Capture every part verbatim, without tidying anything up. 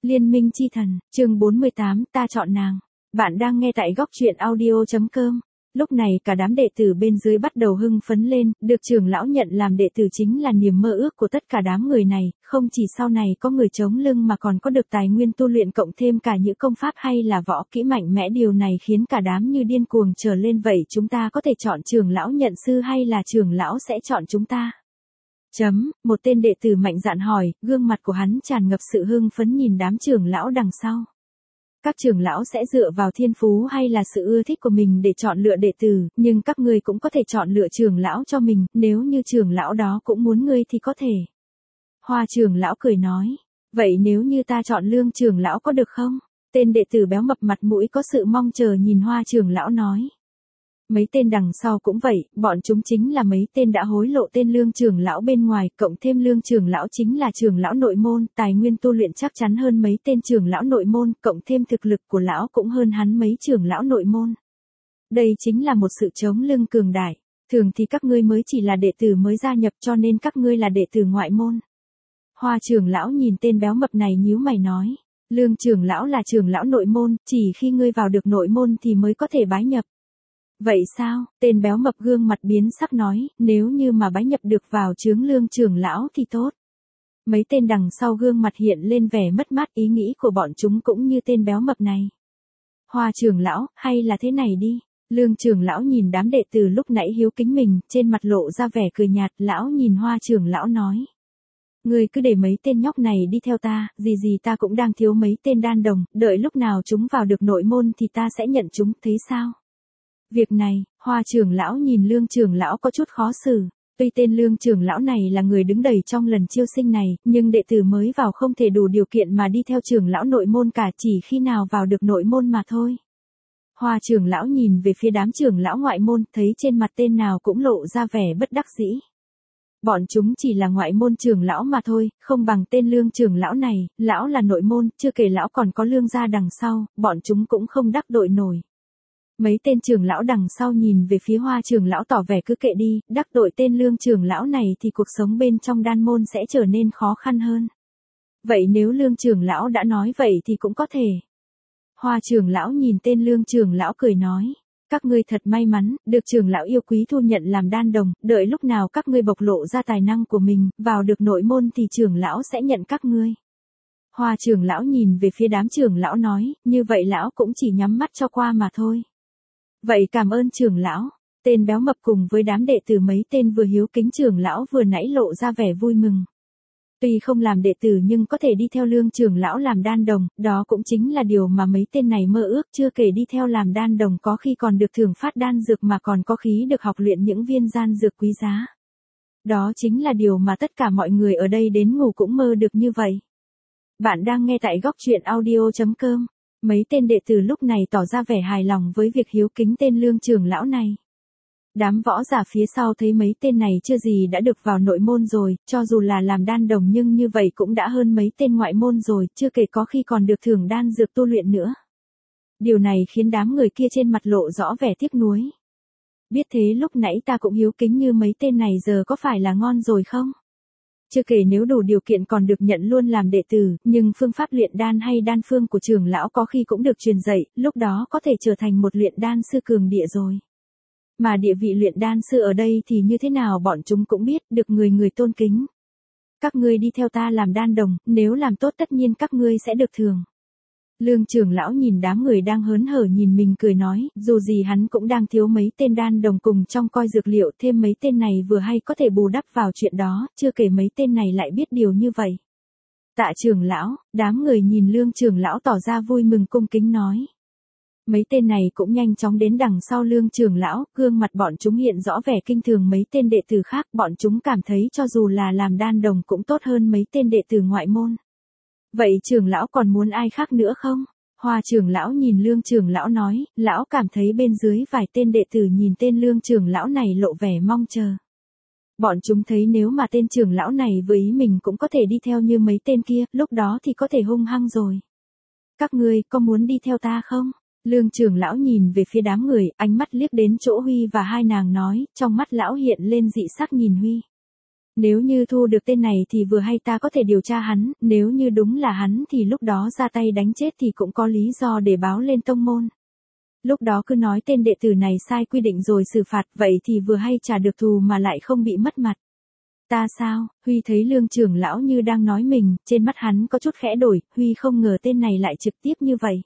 Liên minh chi thần, chương bốn mươi tám, ta chọn nàng. Bạn đang nghe tại góc truyện audio.com. Lúc này cả đám đệ tử bên dưới bắt đầu hưng phấn lên, được trưởng lão nhận làm đệ tử chính là niềm mơ ước của tất cả đám người này, không chỉ sau này có người chống lưng mà còn có được tài nguyên tu luyện cộng thêm cả những công pháp hay là võ kỹ mạnh mẽ, điều này khiến cả đám như điên cuồng trở lên. Vậy chúng ta có thể chọn trưởng lão nhận sư hay là trưởng lão sẽ chọn chúng ta? Chấm, một tên đệ tử mạnh dạn hỏi, gương mặt của hắn tràn ngập sự hưng phấn nhìn đám trưởng lão đằng sau. Các trưởng lão sẽ dựa vào thiên phú hay là sự ưa thích của mình để chọn lựa đệ tử, nhưng các ngươi cũng có thể chọn lựa trưởng lão cho mình, nếu như trưởng lão đó cũng muốn ngươi thì có thể. Hoa trưởng lão cười nói, vậy nếu như ta chọn Lương trưởng lão có được không? Tên đệ tử béo mập mặt mũi có sự mong chờ nhìn Hoa trưởng lão nói. Mấy tên đằng sau cũng vậy, bọn chúng chính là mấy tên đã hối lộ tên Lương trưởng lão bên ngoài, cộng thêm Lương trưởng lão chính là trưởng lão nội môn, tài nguyên tu luyện chắc chắn hơn mấy tên trưởng lão nội môn, cộng thêm thực lực của lão cũng hơn hắn mấy trưởng lão nội môn. Đây chính là một sự chống lưng cường đại. Thường thì các ngươi mới chỉ là đệ tử mới gia nhập cho nên các ngươi là đệ tử ngoại môn. Hoa trưởng lão nhìn tên béo mập này nhíu mày nói, Lương trưởng lão là trưởng lão nội môn, chỉ khi ngươi vào được nội môn thì mới có thể bái nhập. Vậy sao? Tên béo mập gương mặt biến sắc nói, nếu như mà bái nhập được vào chướng Lương trưởng lão thì tốt. Mấy tên đằng sau gương mặt hiện lên vẻ mất mát, ý nghĩ của bọn chúng cũng như tên béo mập này. Hoa trưởng lão, hay là thế này đi. Lương trưởng lão nhìn đám đệ tử lúc nãy hiếu kính mình, trên mặt lộ ra vẻ cười nhạt, lão nhìn Hoa trưởng lão nói. Ngươi cứ để mấy tên nhóc này đi theo ta, gì gì ta cũng đang thiếu mấy tên đan đồng, đợi lúc nào chúng vào được nội môn thì ta sẽ nhận chúng, thấy sao? Việc này, Hoa trưởng lão nhìn Lương trưởng lão có chút khó xử. Tuy tên Lương trưởng lão này là người đứng đầy trong lần chiêu sinh này, nhưng đệ tử mới vào không thể đủ điều kiện mà đi theo trưởng lão nội môn cả, chỉ khi nào vào được nội môn mà thôi. Hoa trưởng lão nhìn về phía đám trưởng lão ngoại môn, thấy trên mặt tên nào cũng lộ ra vẻ bất đắc dĩ. Bọn chúng chỉ là ngoại môn trưởng lão mà thôi, không bằng tên Lương trưởng lão này, lão là nội môn, chưa kể lão còn có Lương gia đằng sau, bọn chúng cũng không đắc tội nổi. Mấy tên trưởng lão đằng sau nhìn về phía Hoa trưởng lão tỏ vẻ cứ kệ đi, đắc tội tên Lương trưởng lão này thì cuộc sống bên trong đan môn sẽ trở nên khó khăn hơn. Vậy nếu Lương trưởng lão đã nói vậy thì cũng có thể. Hoa trưởng lão nhìn tên Lương trưởng lão cười nói, các ngươi thật may mắn, được trưởng lão yêu quý thu nhận làm đan đồng, đợi lúc nào các ngươi bộc lộ ra tài năng của mình, vào được nội môn thì trưởng lão sẽ nhận các ngươi. Hoa trưởng lão nhìn về phía đám trưởng lão nói, như vậy lão cũng chỉ nhắm mắt cho qua mà thôi. Vậy cảm ơn trưởng lão. Tên béo mập cùng với đám đệ tử mấy tên vừa hiếu kính trưởng lão vừa nãy lộ ra vẻ vui mừng. Tuy không làm đệ tử nhưng có thể đi theo Lương trưởng lão làm đan đồng, đó cũng chính là điều mà mấy tên này mơ ước, chưa kể đi theo làm đan đồng có khi còn được thưởng phát đan dược mà còn có khí được học luyện những viên gian dược quý giá. Đó chính là điều mà tất cả mọi người ở đây đến ngủ cũng mơ được như vậy. Bạn đang nghe tại góc truyện audio.com. Mấy tên đệ tử lúc này tỏ ra vẻ hài lòng với việc hiếu kính tên Lương trưởng lão này. Đám võ giả phía sau thấy mấy tên này chưa gì đã được vào nội môn rồi, cho dù là làm đan đồng nhưng như vậy cũng đã hơn mấy tên ngoại môn rồi, chưa kể có khi còn được thưởng đan dược tu luyện nữa. Điều này khiến đám người kia trên mặt lộ rõ vẻ tiếc nuối. Biết thế lúc nãy ta cũng hiếu kính như mấy tên này giờ có phải là ngon rồi không? Chưa kể nếu đủ điều kiện còn được nhận luôn làm đệ tử, nhưng phương pháp luyện đan hay đan phương của trưởng lão có khi cũng được truyền dạy, lúc đó có thể trở thành một luyện đan sư cường địa rồi. Mà địa vị luyện đan sư ở đây thì như thế nào bọn chúng cũng biết, được người người tôn kính. Các ngươi đi theo ta làm đan đồng, nếu làm tốt tất nhiên các ngươi sẽ được thưởng. Lương trưởng lão nhìn đám người đang hớn hở nhìn mình cười nói, dù gì hắn cũng đang thiếu mấy tên đan đồng cùng trong coi dược liệu, thêm mấy tên này vừa hay có thể bù đắp vào chuyện đó, chưa kể mấy tên này lại biết điều như vậy. Tạ trưởng lão, đám người nhìn Lương trưởng lão tỏ ra vui mừng cung kính nói. Mấy tên này cũng nhanh chóng đến đằng sau Lương trưởng lão, gương mặt bọn chúng hiện rõ vẻ kinh thường mấy tên đệ tử khác, bọn chúng cảm thấy cho dù là làm đan đồng cũng tốt hơn mấy tên đệ tử ngoại môn. Vậy trưởng lão còn muốn ai khác nữa không? Hoa trưởng lão nhìn Lương trưởng lão nói, lão cảm thấy bên dưới vài tên đệ tử nhìn tên Lương trưởng lão này lộ vẻ mong chờ. Bọn chúng thấy nếu mà tên trưởng lão này với ý mình cũng có thể đi theo như mấy tên kia, lúc đó thì có thể hung hăng rồi. Các ngươi có muốn đi theo ta không? Lương trưởng lão nhìn về phía đám người, ánh mắt liếc đến chỗ Huy và hai nàng nói, trong mắt lão hiện lên dị sắc nhìn Huy. Nếu như thu được tên này thì vừa hay ta có thể điều tra hắn, nếu như đúng là hắn thì lúc đó ra tay đánh chết thì cũng có lý do để báo lên tông môn. Lúc đó cứ nói tên đệ tử này sai quy định rồi xử phạt, vậy thì vừa hay trả được thù mà lại không bị mất mặt. Ta sao? Huy thấy Lương trưởng lão như đang nói mình, trên mắt hắn có chút khẽ đổi, Huy không ngờ tên này lại trực tiếp như vậy.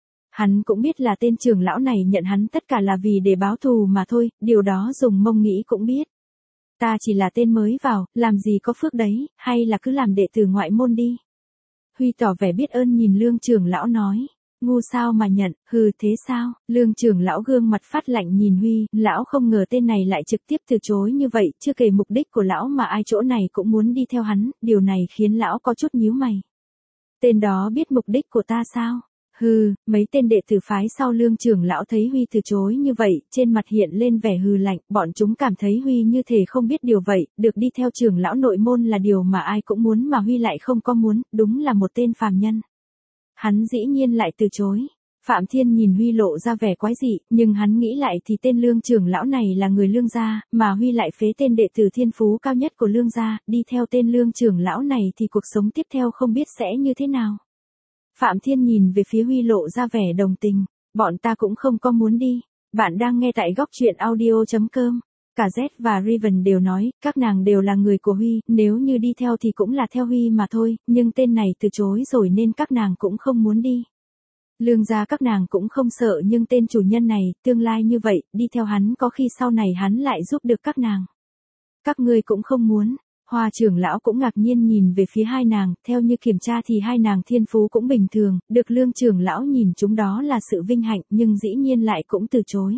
Hắn cũng biết là tên trưởng lão này nhận hắn tất cả là vì để báo thù mà thôi, điều đó dùng mông nghĩ cũng biết. Ta chỉ là tên mới vào, làm gì có phước đấy, hay là cứ làm đệ tử ngoại môn đi. Huy tỏ vẻ biết ơn nhìn Lương trưởng lão nói. Ngu sao mà nhận, hừ thế sao? Lương trưởng lão gương mặt phát lạnh nhìn Huy, lão không ngờ tên này lại trực tiếp từ chối như vậy, chưa kể mục đích của lão mà ai chỗ này cũng muốn đi theo hắn, điều này khiến lão có chút nhíu mày. Tên đó biết mục đích của ta sao? Hừ, mấy tên đệ tử phái sau Lương trưởng lão thấy Huy từ chối như vậy, trên mặt hiện lên vẻ hừ lạnh, bọn chúng cảm thấy Huy như thể không biết điều vậy, được đi theo trưởng lão nội môn là điều mà ai cũng muốn mà Huy lại không có muốn, đúng là một tên phàm nhân. Hắn dĩ nhiên lại từ chối. Phạm Thiên nhìn Huy lộ ra vẻ quái dị, nhưng hắn nghĩ lại thì tên Lương trưởng lão này là người Lương gia, mà Huy lại phế tên đệ tử thiên phú cao nhất của Lương gia, đi theo tên Lương trưởng lão này thì cuộc sống tiếp theo không biết sẽ như thế nào. Phạm Thiên nhìn về phía Huy lộ ra vẻ đồng tình, bọn ta cũng không có muốn đi. Bạn đang nghe tại góc truyện audio chấm com. Cả Z và Riven đều nói, các nàng đều là người của Huy, nếu như đi theo thì cũng là theo Huy mà thôi, nhưng tên này từ chối rồi nên các nàng cũng không muốn đi. Lương gia các nàng cũng không sợ nhưng tên chủ nhân này, tương lai như vậy, đi theo hắn có khi sau này hắn lại giúp được các nàng. Các ngươi cũng không muốn. Hoa trưởng lão cũng ngạc nhiên nhìn về phía hai nàng, theo như kiểm tra thì hai nàng thiên phú cũng bình thường, được Lương trưởng lão nhìn chúng đó là sự vinh hạnh nhưng dĩ nhiên lại cũng từ chối.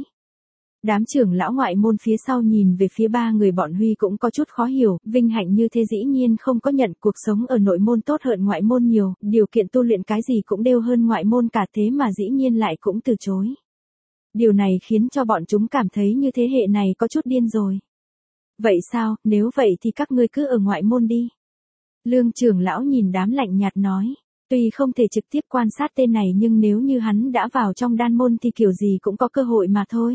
Đám trưởng lão ngoại môn phía sau nhìn về phía ba người bọn Huy cũng có chút khó hiểu, vinh hạnh như thế dĩ nhiên không có nhận, cuộc sống ở nội môn tốt hơn ngoại môn nhiều, điều kiện tu luyện cái gì cũng đều hơn ngoại môn cả thế mà dĩ nhiên lại cũng từ chối. Điều này khiến cho bọn chúng cảm thấy như thế hệ này có chút điên rồi. Vậy sao, nếu vậy thì các ngươi cứ ở ngoại môn đi. Lương trưởng lão nhìn đám lạnh nhạt nói. Tuy không thể trực tiếp quan sát tên này nhưng nếu như hắn đã vào trong đan môn thì kiểu gì cũng có cơ hội mà thôi.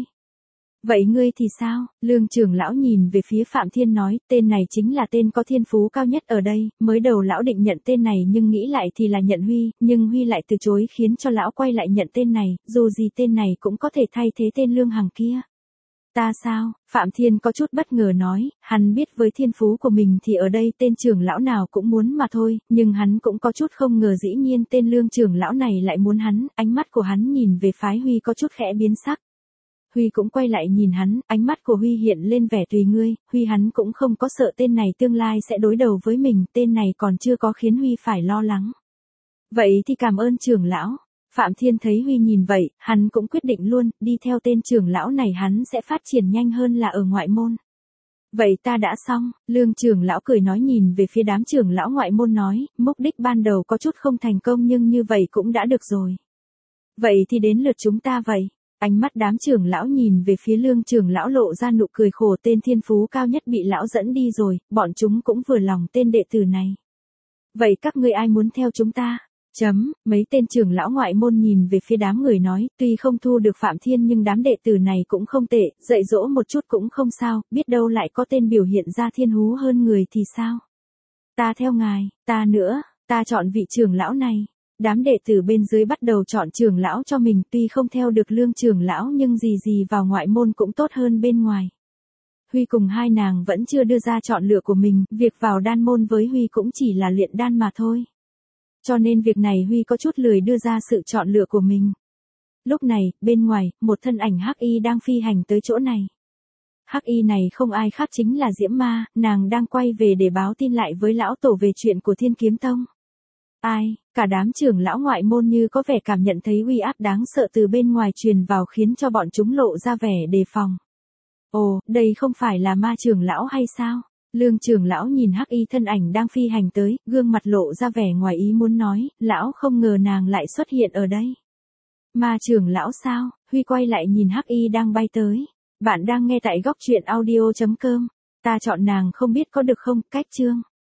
Vậy ngươi thì sao? Lương trưởng lão nhìn về phía Phạm Thiên nói, tên này chính là tên có thiên phú cao nhất ở đây, mới đầu lão định nhận tên này nhưng nghĩ lại thì là nhận Huy, nhưng Huy lại từ chối khiến cho lão quay lại nhận tên này, dù gì tên này cũng có thể thay thế tên Lương Hằng kia. Ta sao? Phạm Thiên có chút bất ngờ nói, hắn biết với thiên phú của mình thì ở đây tên trưởng lão nào cũng muốn mà thôi, nhưng hắn cũng có chút không ngờ dĩ nhiên tên Lương trưởng lão này lại muốn hắn, ánh mắt của hắn nhìn về phái Huy có chút khẽ biến sắc. Huy cũng quay lại nhìn hắn, ánh mắt của Huy hiện lên vẻ tùy ngươi, Huy hắn cũng không có sợ tên này tương lai sẽ đối đầu với mình, tên này còn chưa có khiến Huy phải lo lắng. Vậy thì cảm ơn trưởng lão. Phạm Thiên thấy Huy nhìn vậy, hắn cũng quyết định luôn, đi theo tên trưởng lão này hắn sẽ phát triển nhanh hơn là ở ngoại môn. Vậy ta đã xong, Lương trưởng lão cười nói nhìn về phía đám trưởng lão ngoại môn nói, mục đích ban đầu có chút không thành công nhưng như vậy cũng đã được rồi. Vậy thì đến lượt chúng ta vậy. Ánh mắt đám trưởng lão nhìn về phía Lương trưởng lão lộ ra nụ cười khổ, tên thiên phú cao nhất bị lão dẫn đi rồi, bọn chúng cũng vừa lòng tên đệ tử này. Vậy các ngươi ai muốn theo chúng ta? Chấm, mấy tên trưởng lão ngoại môn nhìn về phía đám người nói, tuy không thu được Phạm Thiên nhưng đám đệ tử này cũng không tệ, dạy dỗ một chút cũng không sao, biết đâu lại có tên biểu hiện ra thiên hú hơn người thì sao? Ta theo ngài, ta nữa, ta chọn vị trưởng lão này. Đám đệ tử bên dưới bắt đầu chọn trưởng lão cho mình, tuy không theo được Lương trưởng lão nhưng gì gì vào ngoại môn cũng tốt hơn bên ngoài. Huy cùng hai nàng vẫn chưa đưa ra chọn lựa của mình, việc vào đan môn với Huy cũng chỉ là luyện đan mà thôi. Cho nên việc này Huy có chút lười đưa ra sự chọn lựa của mình. Lúc này, bên ngoài, một thân ảnh Hắc Y đang phi hành tới chỗ này. Hắc Y này không ai khác chính là Diễm Ma, nàng đang quay về để báo tin lại với lão tổ về chuyện của Thiên Kiếm Tông. Ai, cả đám trưởng lão ngoại môn như có vẻ cảm nhận thấy uy áp đáng sợ từ bên ngoài truyền vào khiến cho bọn chúng lộ ra vẻ đề phòng. Ồ, đây không phải là Ma trưởng lão hay sao? Lương trưởng lão nhìn Hắc Y thân ảnh đang phi hành tới, gương mặt lộ ra vẻ ngoài ý muốn nói, lão không ngờ nàng lại xuất hiện ở đây. Ma trưởng lão sao? Huy quay lại nhìn Hắc Y đang bay tới. Bạn đang nghe tại góc truyện audio chấm com. Ta chọn nàng không biết có được không? Cách chương.